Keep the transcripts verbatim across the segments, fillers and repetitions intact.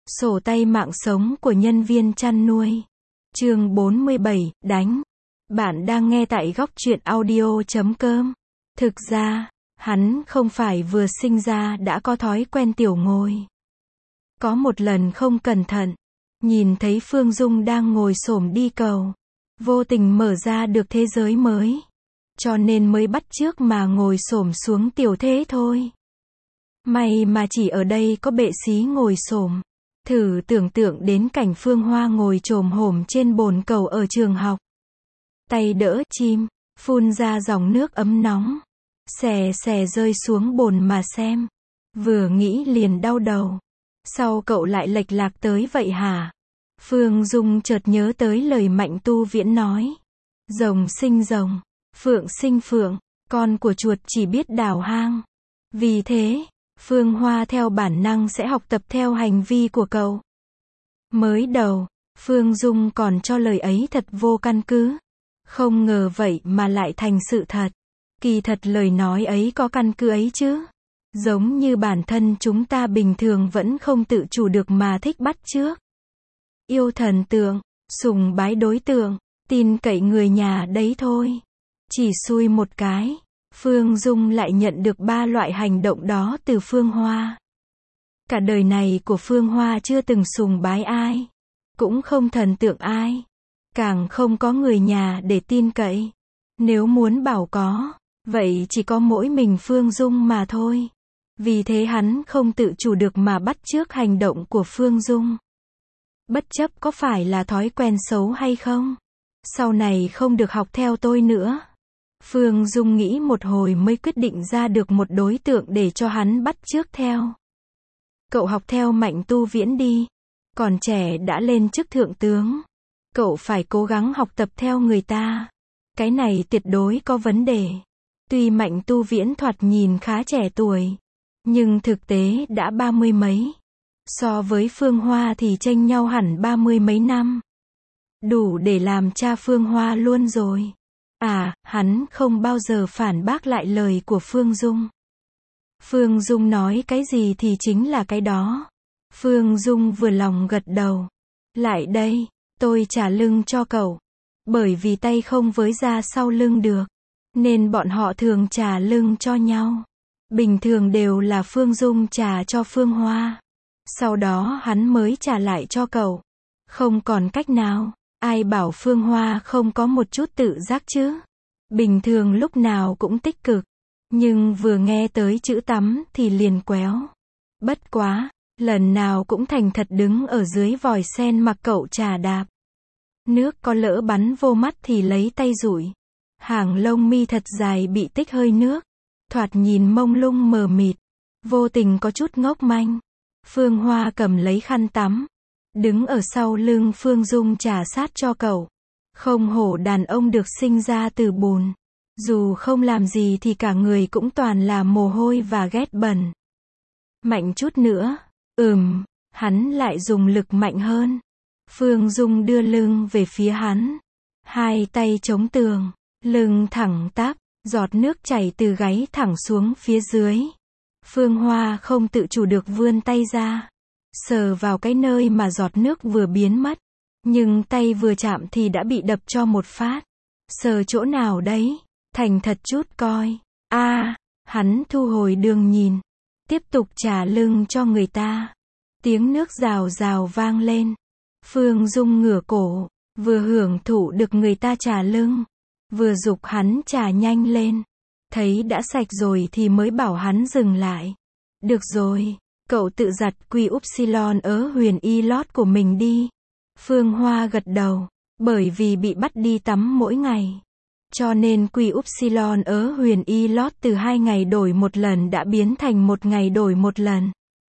Sổ tay mạng sống của nhân viên chăn nuôi. Chương bốn mươi bảy, đánh. Bạn đang nghe tại góc truyện audio chấm com. Thực ra, hắn không phải vừa sinh ra đã có thói quen tiểu ngồi. Có một lần không cẩn thận, nhìn thấy Phương Dung đang ngồi xổm đi cầu, vô tình mở ra được thế giới mới, cho nên mới bắt chước mà ngồi xổm xuống tiểu thế thôi. May mà chỉ ở đây có bệ xí ngồi xổm. Thử tưởng tượng đến cảnh Phương Hoa ngồi chồm hổm trên bồn cầu ở trường học. Tay đỡ chim, phun ra dòng nước ấm nóng. Xè xè rơi xuống bồn mà xem. Vừa nghĩ liền đau đầu. Sao cậu lại lệch lạc tới vậy hả? Phương Dung chợt nhớ tới lời Mạnh Tu Viễn nói. Rồng sinh rồng, phượng sinh phượng, con của chuột chỉ biết đào hang. Vì thế, Phương Hoa theo bản năng sẽ học tập theo hành vi của cậu. Mới đầu, Phương Dung còn cho lời ấy thật vô căn cứ. Không ngờ vậy mà lại thành sự thật. Kỳ thật lời nói ấy có căn cứ ấy chứ. Giống như bản thân chúng ta bình thường vẫn không tự chủ được mà thích bắt chước. Yêu thần tượng, sùng bái đối tượng, tin cậy người nhà đấy thôi. Chỉ xui một cái, Phương Dung lại nhận được ba loại hành động đó từ Phương Hoa. Cả đời này của Phương Hoa chưa từng sùng bái ai, cũng không thần tượng ai, càng không có người nhà để tin cậy. Nếu muốn bảo có, vậy chỉ có mỗi mình Phương Dung mà thôi. Vì thế hắn không tự chủ được mà bắt chước hành động của Phương Dung. Bất chấp có phải là thói quen xấu hay không, sau này không được học theo tôi nữa. Phương Dung nghĩ một hồi mới quyết định ra được một đối tượng để cho hắn bắt chước theo. Cậu học theo Mạnh Tu Viễn đi. Còn trẻ đã lên chức thượng tướng. Cậu phải cố gắng học tập theo người ta. Cái này tuyệt đối có vấn đề. Tuy Mạnh Tu Viễn thoạt nhìn khá trẻ tuổi, nhưng thực tế đã ba mươi mấy. So với Phương Hoa thì chênh nhau hẳn ba mươi mấy năm. Đủ để làm cha Phương Hoa luôn rồi. À, hắn không bao giờ phản bác lại lời của Phương Dung. Phương Dung nói cái gì thì chính là cái đó. Phương Dung vừa lòng gật đầu. Lại đây, tôi trả lưng cho cậu. Bởi vì tay không với ra sau lưng được, nên bọn họ thường trả lưng cho nhau. Bình thường đều là Phương Dung trả cho Phương Hoa. Sau đó hắn mới trả lại cho cậu. Không còn cách nào. Ai bảo Phương Hoa không có một chút tự giác chứ? Bình thường lúc nào cũng tích cực, nhưng vừa nghe tới chữ tắm thì liền quéo. Bất quá, lần nào cũng thành thật đứng ở dưới vòi sen mặc cậu trà đạp. Nước có lỡ bắn vô mắt thì lấy tay dụi. Hàng lông mi thật dài bị tích hơi nước, thoạt nhìn mông lung mờ mịt, vô tình có chút ngốc manh. Phương Hoa cầm lấy khăn tắm, đứng ở sau lưng Phương Dung trà sát cho cậu. Không hổ đàn ông được sinh ra từ bùn. Dù không làm gì thì cả người cũng toàn là mồ hôi và ghét bẩn. Mạnh chút nữa. Ừm, hắn lại dùng lực mạnh hơn. Phương Dung đưa lưng về phía hắn. Hai tay chống tường, lưng thẳng tắp, giọt nước chảy từ gáy thẳng xuống phía dưới. Phương Hoa không tự chủ được vươn tay ra, sờ vào cái nơi mà giọt nước vừa biến mất. Nhưng tay vừa chạm thì đã bị đập cho một phát. Sờ chỗ nào đấy? Thành thật chút coi. A, à, hắn thu hồi đường nhìn, tiếp tục trả lưng cho người ta. Tiếng nước rào rào vang lên. Phương Dung ngửa cổ, vừa hưởng thụ được người ta trả lưng, vừa giục hắn trả nhanh lên. Thấy đã sạch rồi thì mới bảo hắn dừng lại. Được rồi, cậu tự giặt quy upsilon ớ huyền y lót của mình đi. Phương Hoa gật đầu. Bởi vì bị bắt đi tắm mỗi ngày, cho nên quy upsilon ớ huyền y lót từ hai ngày đổi một lần đã biến thành một ngày đổi một lần.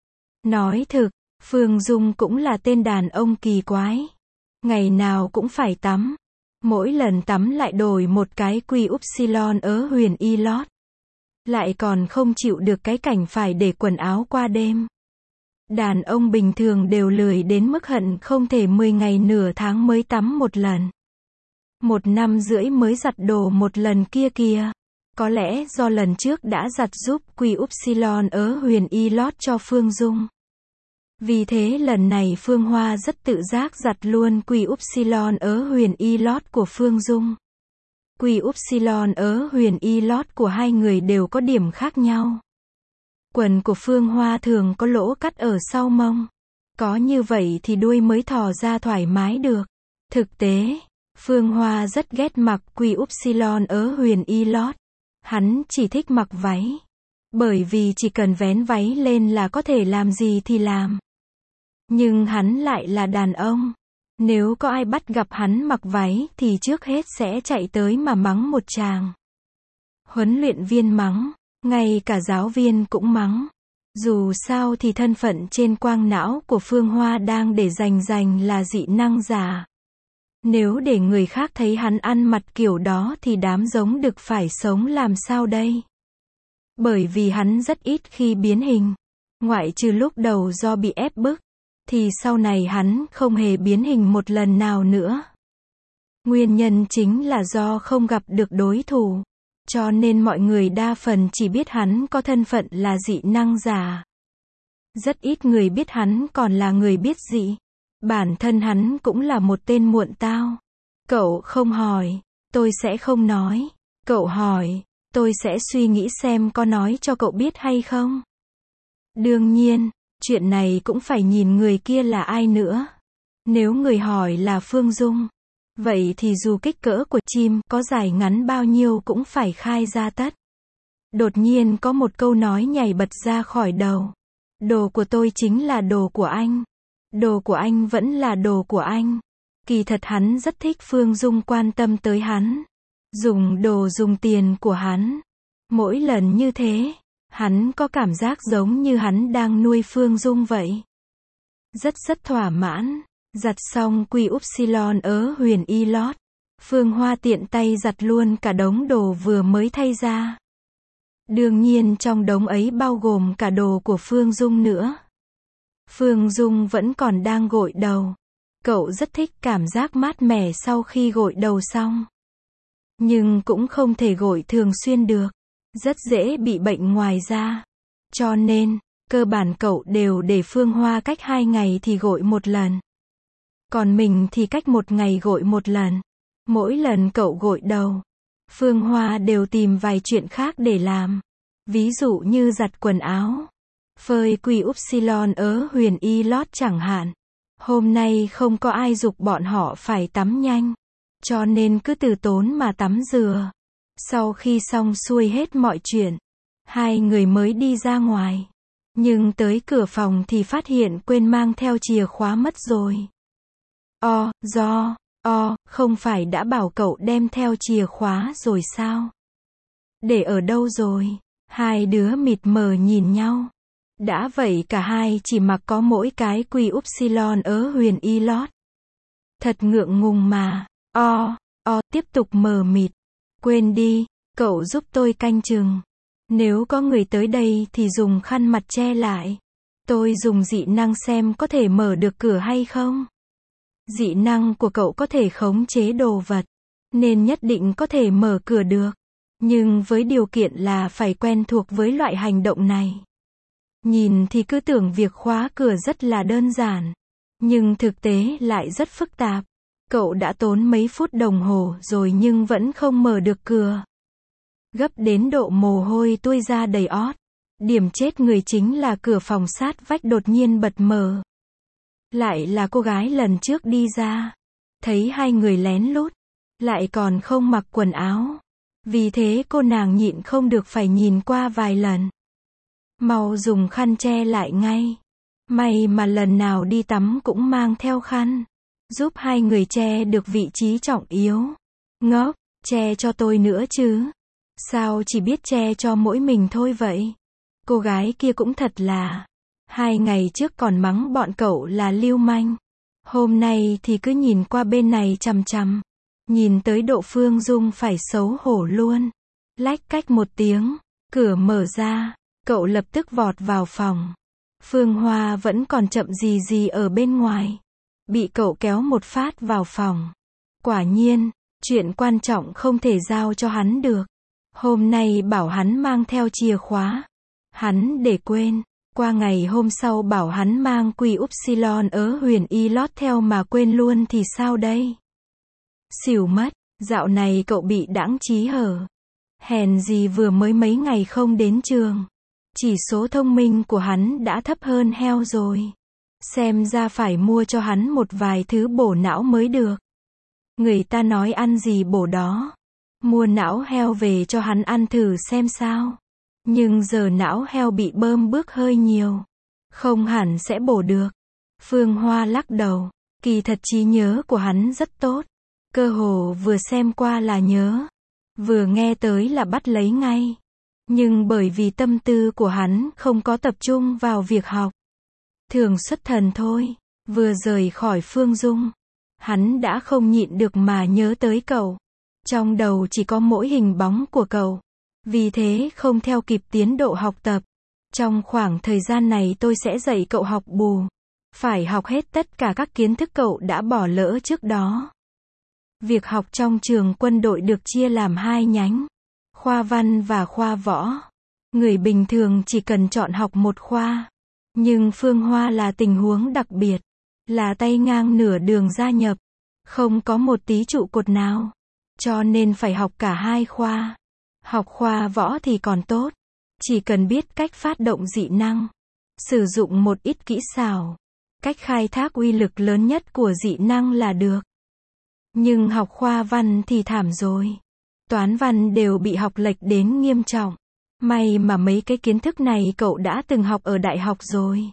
Nói thực, Phương Dung cũng là tên đàn ông kỳ quái. Ngày nào cũng phải tắm. Mỗi lần tắm lại đổi một cái quy upsilon ớ huyền y lót. Lại còn không chịu được cái cảnh phải để quần áo qua đêm. Đàn ông bình thường đều lười đến mức hận không thể mười ngày nửa tháng mới tắm một lần. Một năm rưỡi mới giặt đồ một lần kia kìa. Có lẽ do lần trước đã giặt giúp quy upsilon ớ huyền y lót cho Phương Dung. Vì thế lần này Phương Hoa rất tự giác giặt luôn Quy Upsilon ớ huyền y lót của Phương Dung. Quy Upsilon ớ huyền y lót của hai người đều có điểm khác nhau. Quần của Phương Hoa thường có lỗ cắt ở sau mông. Có như vậy thì đuôi mới thò ra thoải mái được. Thực tế, Phương Hoa rất ghét mặc Quy Upsilon ớ huyền y lót. Hắn chỉ thích mặc váy. Bởi vì chỉ cần vén váy lên là có thể làm gì thì làm. Nhưng hắn lại là đàn ông. Nếu có ai bắt gặp hắn mặc váy thì trước hết sẽ chạy tới mà mắng một tràng. Huấn luyện viên mắng, ngay cả giáo viên cũng mắng. Dù sao thì thân phận trên quang não của Phương Hoa đang để rành rành là dị năng giả. Nếu để người khác thấy hắn ăn mặc kiểu đó thì đám giống đực phải sống làm sao đây? Bởi vì hắn rất ít khi biến hình. Ngoại trừ lúc đầu do bị ép bức. Thì sau này hắn không hề biến hình một lần nào nữa. Nguyên nhân chính là do không gặp được đối thủ. Cho nên mọi người đa phần chỉ biết hắn có thân phận là dị năng giả. Rất ít người biết hắn còn là người biết dị. Bản thân hắn cũng là một tên muộn tao. Cậu không hỏi, tôi sẽ không nói. Cậu hỏi, tôi sẽ suy nghĩ xem có nói cho cậu biết hay không. Đương nhiên, chuyện này cũng phải nhìn người kia là ai nữa. Nếu người hỏi là Phương Dung, vậy thì dù kích cỡ của chim có dài ngắn bao nhiêu cũng phải khai ra tất. Đột nhiên có một câu nói nhảy bật ra khỏi đầu. Đồ của tôi chính là đồ của anh. Đồ của anh vẫn là đồ của anh. Kỳ thật hắn rất thích Phương Dung quan tâm tới hắn. Dùng đồ dùng tiền của hắn. Mỗi lần như thế, hắn có cảm giác giống như hắn đang nuôi Phương Dung vậy. Rất rất thỏa mãn. Giặt xong Quy Upsilon ớ huyền y lót. Phương Hoa tiện tay giặt luôn cả đống đồ vừa mới thay ra. Đương nhiên trong đống ấy bao gồm cả đồ của Phương Dung nữa. Phương Dung vẫn còn đang gội đầu. Cậu rất thích cảm giác mát mẻ sau khi gội đầu xong. Nhưng cũng không thể gội thường xuyên được. Rất dễ bị bệnh ngoài da. Cho nên, cơ bản cậu đều để Phương Hoa cách hai ngày thì gội một lần. Còn mình thì cách một ngày gội một lần. Mỗi lần cậu gội đầu, Phương Hoa đều tìm vài chuyện khác để làm. Ví dụ như giặt quần áo, phơi Quy Upsilon ớ huyền y lót chẳng hạn. Hôm nay không có ai giục bọn họ phải tắm nhanh. Cho nên cứ từ tốn mà tắm rửa. Sau khi xong xuôi hết mọi chuyện, hai người mới đi ra ngoài. Nhưng tới cửa phòng thì phát hiện quên mang theo chìa khóa mất rồi. O, do, o, không phải đã bảo cậu đem theo chìa khóa rồi sao? Để ở đâu rồi? Hai đứa mịt mờ nhìn nhau. Đã vậy cả hai chỉ mặc có mỗi cái Quy Upsilon ớ huyền y lót. Thật ngượng ngùng mà. O, o, tiếp tục mờ mịt. Quên đi, cậu giúp tôi canh chừng. Nếu có người tới đây thì dùng khăn mặt che lại. Tôi dùng dị năng xem có thể mở được cửa hay không. Dị năng của cậu có thể khống chế đồ vật, nên nhất định có thể mở cửa được. Nhưng với điều kiện là phải quen thuộc với loại hành động này. Nhìn thì cứ tưởng việc khóa cửa rất là đơn giản. Nhưng thực tế lại rất phức tạp. Cậu đã tốn mấy phút đồng hồ rồi nhưng vẫn không mở được cửa. Gấp đến độ mồ hôi tuôn ra đầy ót. Điểm chết người chính là cửa phòng sát vách đột nhiên bật mở. Lại là cô gái lần trước đi ra. Thấy hai người lén lút. Lại còn không mặc quần áo. Vì thế cô nàng nhịn không được phải nhìn qua vài lần. Mau dùng khăn che lại ngay. May mà lần nào đi tắm cũng mang theo khăn. Giúp hai người che được vị trí trọng yếu. Ngốc, che cho tôi nữa chứ. Sao chỉ biết che cho mỗi mình thôi vậy? Cô gái kia cũng thật là. Hai ngày trước còn mắng bọn cậu là lưu manh. Hôm nay thì cứ nhìn qua bên này chằm chằm. Nhìn tới độ Phương Dung phải xấu hổ luôn. Lách cách một tiếng, cửa mở ra. Cậu lập tức vọt vào phòng. Phương Hoa vẫn còn chậm gì gì ở bên ngoài. Bị cậu kéo một phát vào phòng. Quả nhiên, chuyện quan trọng không thể giao cho hắn được. Hôm nay bảo hắn mang theo chìa khóa. Hắn để quên. Qua ngày hôm sau bảo hắn mang quy upsilon ớ huyền y lót theo mà quên luôn thì sao đây? Xỉu mất, dạo này cậu bị đãng trí hở. Hèn gì vừa mới mấy ngày không đến trường. Chỉ số thông minh của hắn đã thấp hơn heo rồi. Xem ra phải mua cho hắn một vài thứ bổ não mới được. Người ta nói ăn gì bổ đó. Mua não heo về cho hắn ăn thử xem sao. Nhưng giờ não heo bị bơm bước hơi nhiều. Không hẳn sẽ bổ được. Phương Hoa lắc đầu. Kỳ thật trí nhớ của hắn rất tốt. Cơ hồ vừa xem qua là nhớ. Vừa nghe tới là bắt lấy ngay. Nhưng bởi vì tâm tư của hắn không có tập trung vào việc học. Thường xuất thần thôi. Vừa rời khỏi Phương Dung. Hắn đã không nhịn được mà nhớ tới cậu. Trong đầu chỉ có mỗi hình bóng của cậu. Vì thế không theo kịp tiến độ học tập. Trong khoảng thời gian này tôi sẽ dạy cậu học bù. Phải học hết tất cả các kiến thức cậu đã bỏ lỡ trước đó. Việc học trong trường quân đội được chia làm hai nhánh. Khoa văn và khoa võ. Người bình thường chỉ cần chọn học một khoa. Nhưng Phương Hoa là tình huống đặc biệt. Là tay ngang nửa đường gia nhập. Không có một tí trụ cột nào. Cho nên phải học cả hai khoa. Học khoa võ thì còn tốt. Chỉ cần biết cách phát động dị năng. Sử dụng một ít kỹ xảo. Cách khai thác uy lực lớn nhất của dị năng là được. Nhưng học khoa văn thì thảm rồi. Toán văn đều bị học lệch đến nghiêm trọng. May mà mấy cái kiến thức này cậu đã từng học ở đại học rồi.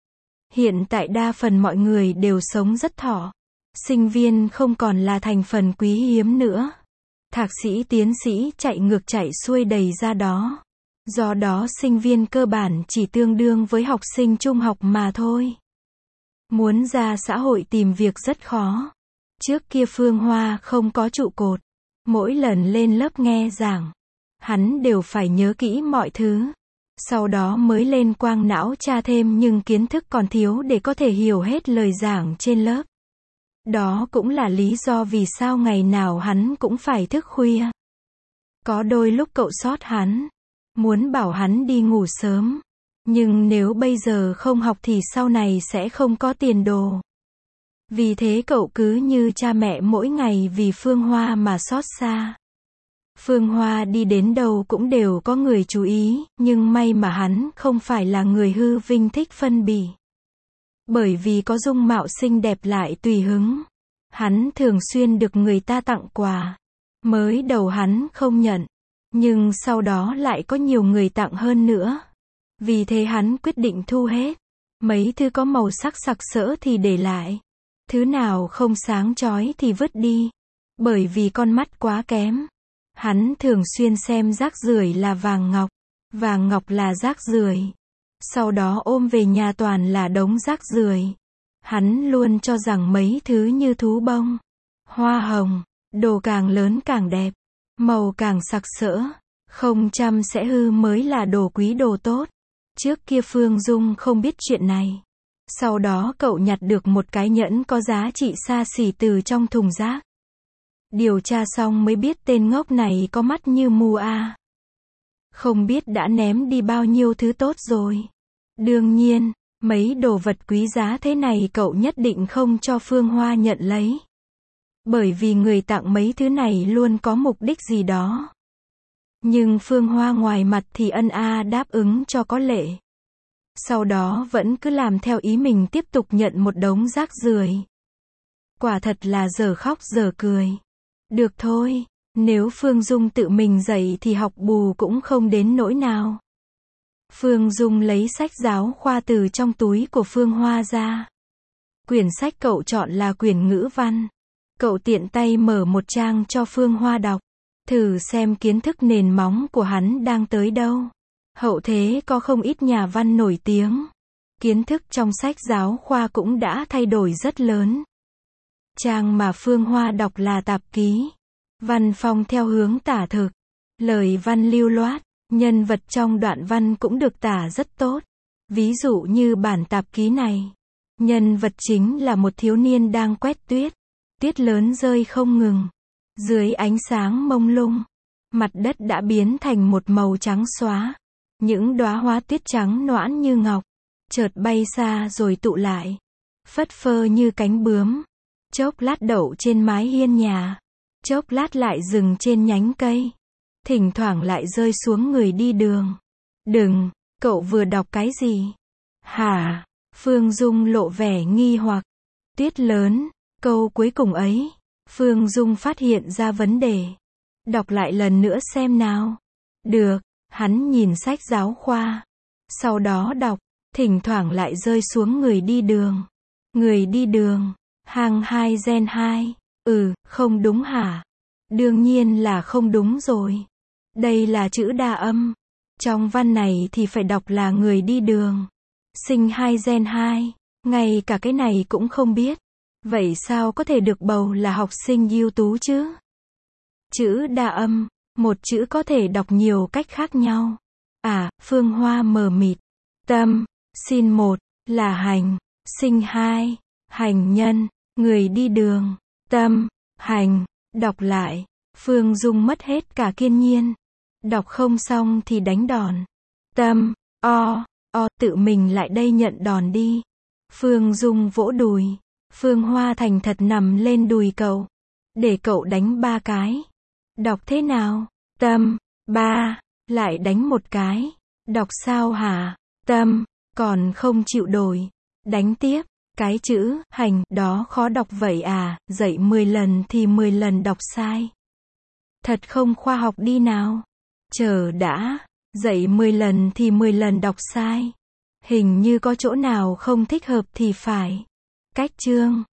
Hiện tại đa phần mọi người đều sống rất thọ. Sinh viên không còn là thành phần quý hiếm nữa. Thạc sĩ tiến sĩ chạy ngược chạy xuôi đầy ra đó. Do đó sinh viên cơ bản chỉ tương đương với học sinh trung học mà thôi. Muốn ra xã hội tìm việc rất khó. Trước kia Phương Hoa không có trụ cột. Mỗi lần lên lớp nghe giảng, hắn đều phải nhớ kỹ mọi thứ. Sau đó mới lên quang não tra thêm nhưng kiến thức còn thiếu để có thể hiểu hết lời giảng trên lớp. Đó cũng là lý do vì sao ngày nào hắn cũng phải thức khuya. Có đôi lúc cậu sót hắn. Muốn bảo hắn đi ngủ sớm. Nhưng nếu bây giờ không học thì sau này sẽ không có tiền đồ. Vì thế cậu cứ như cha mẹ mỗi ngày vì Phương Hoa mà xót xa. Phương Hoa đi đến đâu cũng đều có người chú ý, nhưng may mà hắn không phải là người hư vinh thích phân bì. Bởi vì có dung mạo xinh đẹp lại tùy hứng. Hắn thường xuyên được người ta tặng quà. Mới đầu hắn không nhận. Nhưng sau đó lại có nhiều người tặng hơn nữa. Vì thế hắn quyết định thu hết. Mấy thứ có màu sắc sặc sỡ thì để lại. Thứ nào không sáng chói thì vứt đi. Bởi vì con mắt quá kém. Hắn thường xuyên xem rác rưởi là vàng ngọc. Vàng ngọc là rác rưởi. Sau đó ôm về nhà toàn là đống rác rưởi. Hắn luôn cho rằng mấy thứ như thú bông, hoa hồng, đồ càng lớn càng đẹp, màu càng sặc sỡ, không chăm sẽ hư mới là đồ quý đồ tốt. Trước kia Phương Dung không biết chuyện này. Sau đó cậu nhặt được một cái nhẫn có giá trị xa xỉ từ trong thùng rác. Điều tra xong mới biết tên ngốc này có mắt như mù à. Không biết đã ném đi bao nhiêu thứ tốt rồi. Đương nhiên, mấy đồ vật quý giá thế này cậu nhất định không cho Phương Hoa nhận lấy. Bởi vì người tặng mấy thứ này luôn có mục đích gì đó. Nhưng Phương Hoa ngoài mặt thì ân a đáp ứng cho có lệ. Sau đó vẫn cứ làm theo ý mình tiếp tục nhận một đống rác rưởi. Quả thật là giờ khóc giờ cười. Được thôi, nếu Phương Dung tự mình dạy thì học bù cũng không đến nỗi nào. Phương Dung lấy sách giáo khoa từ trong túi của Phương Hoa ra. Quyển sách cậu chọn là quyển ngữ văn. Cậu tiện tay mở một trang cho Phương Hoa đọc. Thử xem kiến thức nền móng của hắn đang tới đâu. Hậu thế có không ít nhà văn nổi tiếng. Kiến thức trong sách giáo khoa cũng đã thay đổi rất lớn. Trang mà Phương Hoa đọc là tạp ký. Văn phong theo hướng tả thực. Lời văn lưu loát. Nhân vật trong đoạn văn cũng được tả rất tốt. Ví dụ như bản tạp ký này. Nhân vật chính là một thiếu niên đang quét tuyết. Tuyết lớn rơi không ngừng. Dưới ánh sáng mông lung. Mặt đất đã biến thành một màu trắng xóa. Những đóa hoa tuyết trắng nõn như ngọc. chợt bay xa rồi tụ lại, phất phơ như cánh bướm, chốc lát đậu trên mái hiên nhà, chốc lát lại dừng trên nhánh cây, thỉnh thoảng lại rơi xuống người đi đường. Đừng, cậu vừa đọc cái gì? Hả? Phương Dung lộ vẻ nghi hoặc. Tuyết lớn, câu cuối cùng ấy. Phương Dung phát hiện ra vấn đề. Đọc lại lần nữa xem nào. Được, hắn nhìn sách giáo khoa. Sau đó đọc, thỉnh thoảng lại rơi xuống người đi đường. Người đi đường, hàng hai gen hai. Ừ, không đúng hả? Đương nhiên là không đúng rồi. Đây là chữ đa âm. Trong văn này thì phải đọc là người đi đường. Sinh hai gen hai. Ngay cả cái này cũng không biết. Vậy sao có thể được bầu là học sinh ưu tú chứ? Chữ đa âm, một chữ có thể đọc nhiều cách khác nhau. À, Phương Hoa mờ mịt. Tâm, xin một, là hành, sinh hai, hành nhân, người đi đường, tâm, hành, đọc lại. Phương Dung mất hết cả kiên nhiên. Đọc không xong thì đánh đòn. Tâm, o, o, tự mình lại đây nhận đòn đi. Phương Dung vỗ đùi. Phương Hoa thành thật nằm lên đùi cậu. Để cậu đánh ba cái. Đọc thế nào? Tâm, ba, lại đánh một cái. Đọc sao hả? Tâm, còn không chịu đổi. Đánh tiếp. Cái chữ, hành, đó khó đọc vậy à, dạy mười lần thì mười lần đọc sai. Thật không khoa học đi nào. Chờ đã, dạy mười lần thì mười lần đọc sai. Hình như có chỗ nào không thích hợp thì phải. Cách chương.